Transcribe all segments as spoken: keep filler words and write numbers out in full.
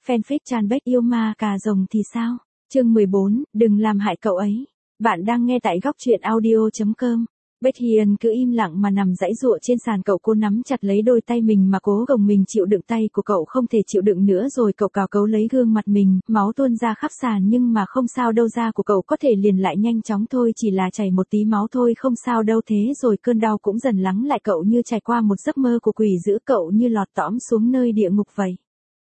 Fanfic Chanbek yêu ma cà rồng thì sao? Chương mười bốn, đừng làm hại cậu ấy. Bạn đang nghe tại góc truyện audio chấm com. Baekhyun cứ im lặng mà nằm giãy giụa trên sàn, cậu cố nắm chặt lấy đôi tay mình mà cố gồng mình chịu đựng, tay của cậu không thể chịu đựng nữa rồi, cậu cào cấu lấy gương mặt mình, máu tuôn ra khắp sàn nhưng mà không sao đâu, da của cậu có thể liền lại nhanh chóng thôi, chỉ là chảy một tí máu thôi không sao đâu. Thế rồi cơn đau cũng dần lắng lại, cậu như trải qua một giấc mơ của quỷ dữ, cậu như lọt tõm xuống nơi địa ngục vậy.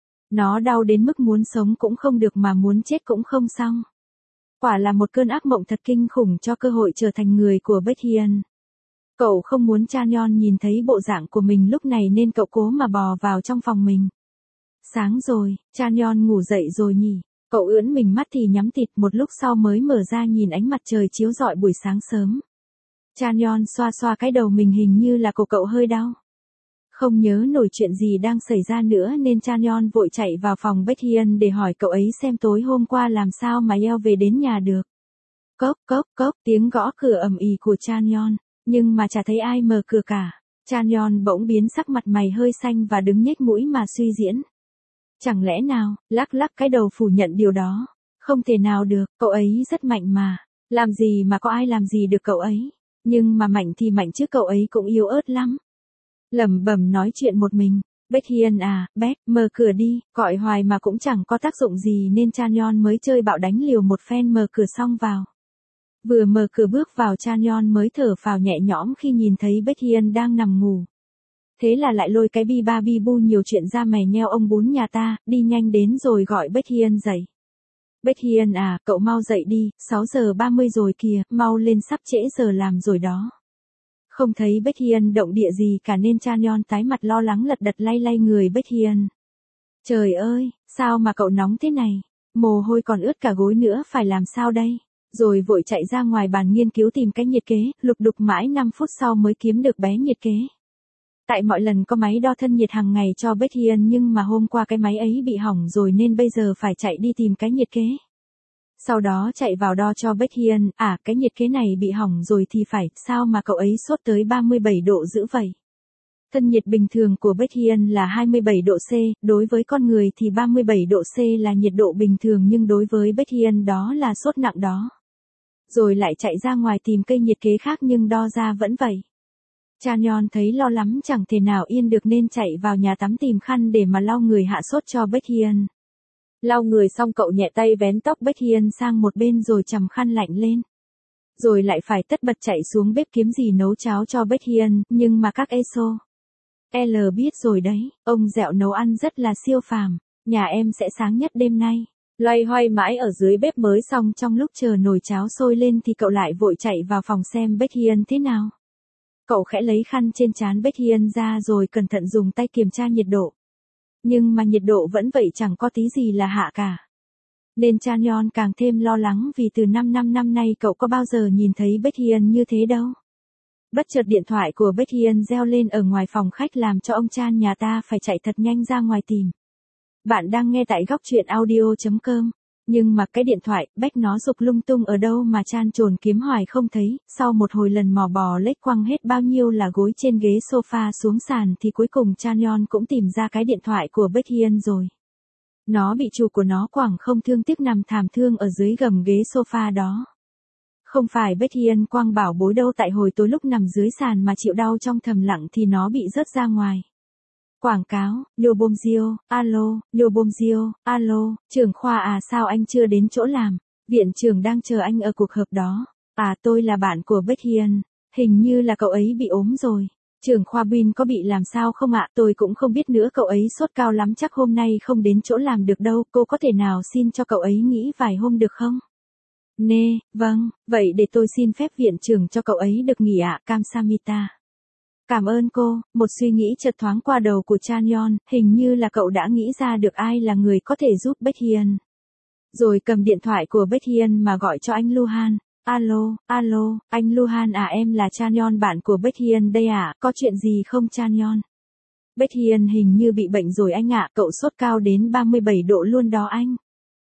Nó đau đến mức muốn sống cũng không được mà muốn chết cũng không xong. Quả là một cơn ác mộng thật kinh khủng cho cơ hội trở thành người của Baekhyun. Cậu không muốn Chanyeon nhìn thấy bộ dạng của mình lúc này nên cậu cố mà bò vào trong phòng mình. Sáng rồi, Chanyeon ngủ dậy rồi nhỉ? Cậu ưỡn mình mắt thì nhắm tịt, một lúc sau mới mở ra nhìn ánh mặt trời chiếu rọi buổi sáng sớm. Chanyeon xoa xoa cái đầu mình, hình như là cổ cậu hơi đau. Không nhớ nổi chuyện gì đang xảy ra nữa nên Chanyeon vội chạy vào phòng Baekhyun để hỏi cậu ấy xem tối hôm qua làm sao mà Yeo về đến nhà được. Cốc cốc cốc, tiếng gõ cửa ầm ĩ của Chanyeon, nhưng mà chả thấy ai mở cửa cả. Chanyeon bỗng biến sắc, mặt mày hơi xanh và đứng nhếch mũi mà suy diễn. Chẳng lẽ nào, lắc lắc cái đầu phủ nhận điều đó. Không thể nào được, cậu ấy rất mạnh mà. Làm gì mà có ai làm gì được cậu ấy. Nhưng mà mạnh thì mạnh chứ cậu ấy cũng yếu ớt lắm. Lẩm bẩm nói chuyện một mình. Baekhyun à, Baek, mở cửa đi, gọi hoài mà cũng chẳng có tác dụng gì nên Chanyeon mới chơi bạo đánh liều một phen, mở cửa xong vào. Vừa mở cửa bước vào, Chanyeon mới thở phào nhẹ nhõm khi nhìn thấy Baekhyun đang nằm ngủ. Thế là lại lôi cái bi ba bi bu nhiều chuyện ra, mày nheo ông bún nhà ta, đi nhanh đến rồi gọi Baekhyun dậy. Baekhyun à, cậu mau dậy đi, sáu giờ ba mươi rồi kìa, mau lên sắp trễ giờ làm rồi đó. Không thấy Baekhyun động địa gì cả nên Chanyeon tái mặt lo lắng lật đật lay lay người Baekhyun. Trời ơi, sao mà cậu nóng thế này? Mồ hôi còn ướt cả gối nữa, phải làm sao đây? Rồi vội chạy ra ngoài bàn nghiên cứu tìm cái nhiệt kế, lục đục mãi năm phút sau mới kiếm được bé nhiệt kế. Tại mọi lần có máy đo thân nhiệt hàng ngày cho Baekhyun nhưng mà hôm qua cái máy ấy bị hỏng rồi nên bây giờ phải chạy đi tìm cái nhiệt kế. Sau đó chạy vào đo cho Baekhyun, à cái nhiệt kế này bị hỏng rồi thì phải, sao mà cậu ấy sốt tới ba mươi bảy độ dữ vậy? Thân nhiệt bình thường của Baekhyun là hai mươi bảy độ C, đối với con người thì ba mươi bảy độ C là nhiệt độ bình thường nhưng đối với Baekhyun đó là sốt nặng đó. Rồi lại chạy ra ngoài tìm cây nhiệt kế khác nhưng đo ra vẫn vậy. Chanyeon thấy lo lắm chẳng thể nào yên được nên chạy vào nhà tắm tìm khăn để mà lau người hạ sốt cho Baekhyun. Lau người xong cậu nhẹ tay vén tóc Baekhyun sang một bên rồi chầm khăn lạnh lên. Rồi lại phải tất bật chạy xuống bếp kiếm gì nấu cháo cho Baekhyun, nhưng mà các eso L biết rồi đấy, ông dẹo nấu ăn rất là siêu phàm, nhà em sẽ sáng nhất đêm nay. Loay hoay mãi ở dưới bếp mới xong, trong lúc chờ nồi cháo sôi lên thì cậu lại vội chạy vào phòng xem Baekhyun thế nào. Cậu khẽ lấy khăn trên trán Baekhyun ra rồi cẩn thận dùng tay kiểm tra nhiệt độ. Nhưng mà nhiệt độ vẫn vậy, chẳng có tí gì là hạ cả. Nên Chanyeon càng thêm lo lắng vì từ năm năm năm nay cậu có bao giờ nhìn thấy Baekhyun như thế đâu. Bất chợt điện thoại của Baekhyun reo lên ở ngoài phòng khách làm cho ông Chan nhà ta phải chạy thật nhanh ra ngoài tìm. Bạn đang nghe tại góc truyện audio chấm com. Nhưng mà cái điện thoại, Baek nó rục lung tung ở đâu mà Chan trồn kiếm hoài không thấy, sau một hồi lần mò bò lết quăng hết bao nhiêu là gối trên ghế sofa xuống sàn thì cuối cùng Chanyeon cũng tìm ra cái điện thoại của Baekhyun rồi. Nó bị chủ của nó quẳng không thương tiếc nằm thảm thương ở dưới gầm ghế sofa đó. Không phải Baekhyun quăng bảo bối đâu, tại hồi tối lúc nằm dưới sàn mà chịu đau trong thầm lặng thì nó bị rớt ra ngoài. Quảng cáo, Lô Bôm Diêu, alo, Lô Bôm Diêu, alo, trưởng khoa à, sao anh chưa đến chỗ làm? Viện trưởng đang chờ anh ở cuộc họp đó. À, tôi là bạn của Baekhyun, hình như là cậu ấy bị ốm rồi. Trưởng khoa Bin có bị làm sao không ạ? Tôi cũng không biết nữa, cậu ấy sốt cao lắm, chắc hôm nay không đến chỗ làm được đâu. Cô có thể nào xin cho cậu ấy nghỉ vài hôm được không? Nê, vâng, vậy để tôi xin phép viện trưởng cho cậu ấy được nghỉ ạ. Kamsamita. Cảm ơn cô. Một suy nghĩ chợt thoáng qua đầu của Chanyeon, hình như là cậu đã nghĩ ra được ai là người có thể giúp Baekhyun. Rồi cầm điện thoại của Baekhyun mà gọi cho anh Luhan. Alo, alo, anh Luhan à, em là Chanyeon, bạn của Baekhyun đây ạ, à? Có chuyện gì không Chanyeon? Baekhyun hình như bị bệnh rồi anh ạ, cậu sốt cao đến ba mươi bảy độ luôn đó anh.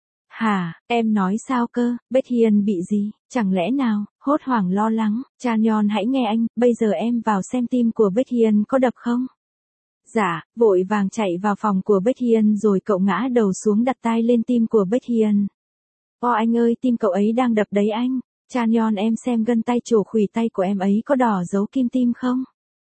Hả, em nói sao cơ, Baekhyun bị gì, chẳng lẽ nào, hốt hoảng lo lắng, Chanyeon hãy nghe anh, bây giờ em vào xem tim của Baekhyun có đập không? Dạ, vội vàng chạy vào phòng của Bích Hiên rồi cậu ngã đầu xuống đặt tay lên tim của Bích Hiên. Ô anh ơi, tim cậu ấy đang đập đấy anh. Chanyeol em xem gân tay trổ khuỷu tay của em ấy có đỏ dấu kim tim không?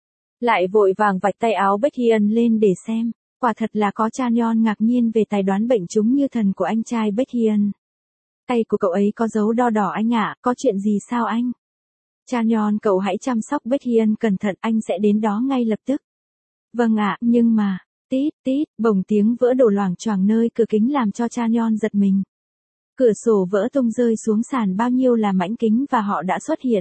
Lại vội vàng vạch tay áo Bích Hiên lên để xem. Quả thật là có. Chanyeol ngạc nhiên về tài đoán bệnh chúng như thần của anh trai Bích Hiên. Tay của cậu ấy có dấu đo đỏ anh ạ, có chuyện gì sao anh? Chanyeol cậu hãy chăm sóc Bích Hiên cẩn thận, anh sẽ đến đó ngay lập tức. Vâng ạ, nhưng mà, tít tít, bỗng tiếng vỡ đổ loảng choảng nơi cửa kính làm cho Chanyeol giật mình. Cửa sổ vỡ tung rơi xuống sàn, bao nhiêu là mảnh kính và họ đã xuất hiện.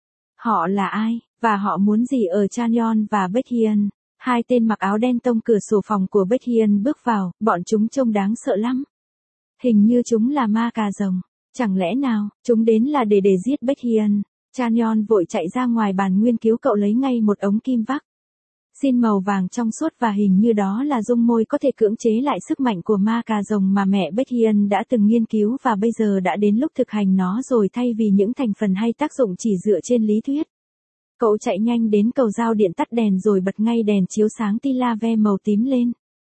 Họ là ai, và họ muốn gì ở Chanyeol và Bích Hiên? Hai tên mặc áo đen tông cửa sổ phòng của Bích Hiên bước vào, bọn chúng trông đáng sợ lắm. Hình như chúng là ma cà rồng. Chẳng lẽ nào, chúng đến là để để giết Bích Hiên? Chanyeol vội chạy ra ngoài bàn nguyên cứu cậu lấy ngay một ống kim vắc xin màu vàng trong suốt và hình như đó là dung môi có thể cưỡng chế lại sức mạnh của ma cà rồng mà mẹ Bích Hiên đã từng nghiên cứu và bây giờ đã đến lúc thực hành nó rồi thay vì những thành phần hay tác dụng chỉ dựa trên lý thuyết. Cậu chạy nhanh đến cầu giao điện tắt đèn rồi bật ngay đèn chiếu sáng tia laser màu tím lên.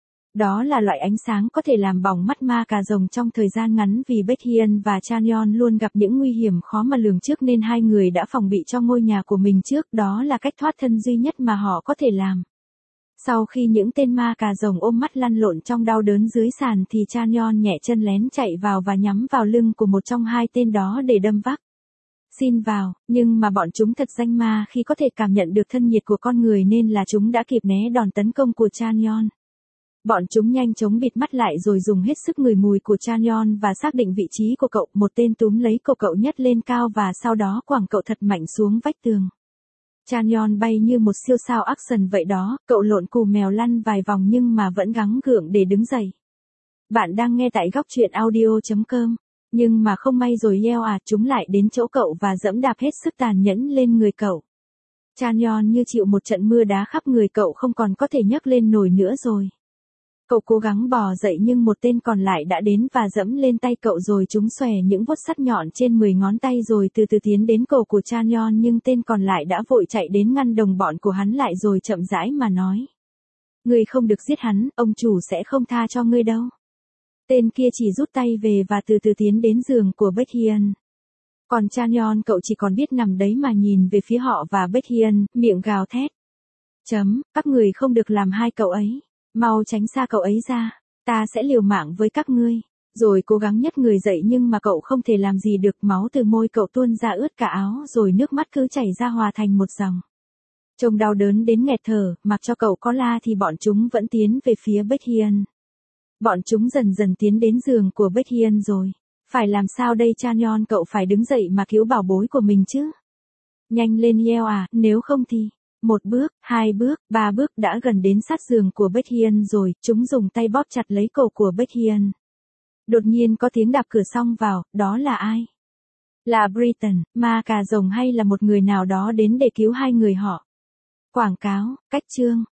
Đó là loại ánh sáng có thể làm bỏng mắt ma cà rồng trong thời gian ngắn vì Bích Hiên và Chanyeol luôn gặp những nguy hiểm khó mà lường trước nên hai người đã phòng bị cho ngôi nhà của mình trước, đó là cách thoát thân duy nhất mà họ có thể làm. Sau khi những tên ma cà rồng ôm mắt lăn lộn trong đau đớn dưới sàn thì Chanyeol nhẹ chân lén chạy vào và nhắm vào lưng của một trong hai tên đó để đâm vác. Xin vào, nhưng mà bọn chúng thật danh ma khi có thể cảm nhận được thân nhiệt của con người nên là chúng đã kịp né đòn tấn công của Chanyeol. Bọn chúng nhanh chóng bịt mắt lại rồi dùng hết sức ngửi mùi của Chanyeol và xác định vị trí của cậu. Một tên túm lấy cổ cậu nhấc lên cao và sau đó quẳng cậu thật mạnh xuống vách tường. Chanyeol bay như một siêu sao action vậy đó, cậu lộn cù mèo lăn vài vòng nhưng mà vẫn gắng gượng để đứng dậy. Bạn đang nghe tại góc truyện audio chấm com. Nhưng mà không may rồi eo à, chúng lại đến chỗ cậu và dẫm đạp hết sức tàn nhẫn lên người cậu. Chanyeol như chịu một trận mưa đá khắp người cậu, không còn có thể nhấc lên nổi nữa rồi. Cậu cố gắng bò dậy nhưng một tên còn lại đã đến và dẫm lên tay cậu rồi chúng xòe những vuốt sắt nhọn trên mười ngón tay rồi từ từ tiến đến cổ của Chanyeol nhưng tên còn lại đã vội chạy đến ngăn đồng bọn của hắn lại rồi chậm rãi mà nói. Ngươi không được giết hắn, ông chủ sẽ không tha cho ngươi đâu. Tên kia chỉ rút tay về và từ từ tiến đến giường của Bích Hiên. Còn Chanyeol cậu chỉ còn biết nằm đấy mà nhìn về phía họ và Bích Hiên, miệng gào thét. Chấm, các người không được làm hai cậu ấy. Mau tránh xa cậu ấy ra, ta sẽ liều mạng với các ngươi. Rồi cố gắng nhấc người dậy nhưng mà cậu không thể làm gì được, máu từ môi cậu tuôn ra ướt cả áo rồi nước mắt cứ chảy ra hòa thành một dòng. Trông đau đớn đến nghẹt thở, mặc cho cậu có la thì bọn chúng vẫn tiến về phía Bích Hiên. Bọn chúng dần dần tiến đến giường của Bích Hiên rồi. Phải làm sao đây? Chanyeol cậu phải đứng dậy mà cứu bảo bối của mình chứ. Nhanh lên eo à, nếu không thì... Một bước, hai bước, ba bước đã gần đến sát giường của Bích Hiên rồi, chúng dùng tay bóp chặt lấy cổ của Bích Hiên. Đột nhiên có tiếng đạp cửa xông vào, đó là ai? Là Britain, ma cà rồng hay là một người nào đó đến để cứu hai người họ? Quảng cáo, cách chương.